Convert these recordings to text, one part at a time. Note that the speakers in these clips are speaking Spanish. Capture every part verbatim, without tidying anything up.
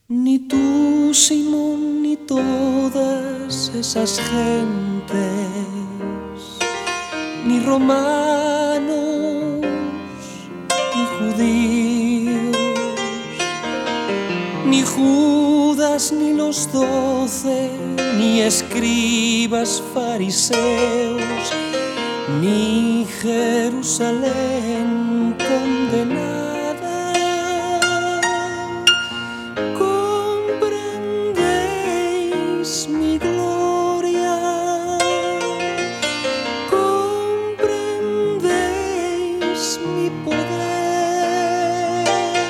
Ni tú, Simón, ni todas esas gentes, ni romanos, ni judíos, ni Judas, ni los doce, ni escribas fariseos, ni Jerusalén condenada. Comprendéis mi gloria, comprendéis mi poder,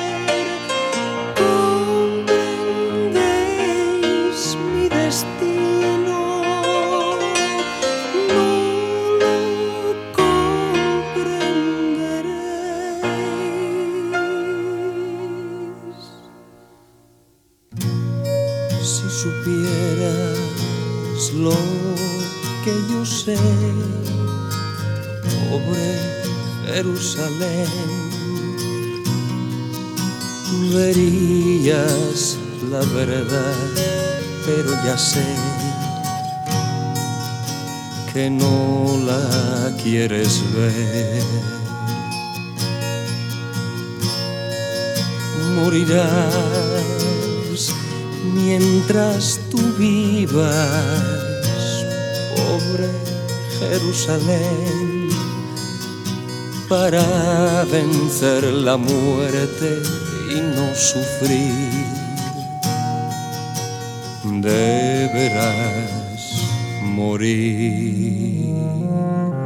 comprendéis mi destino, no lo comprenderéis. Si supieras lo que yo sé, pobre Jerusalén, verías la verdad, pero ya sé que no la quieres ver. Morirás mientras tú vivas, pobre Jerusalén, para vencer la muerte y no sufrir. Deberás morir.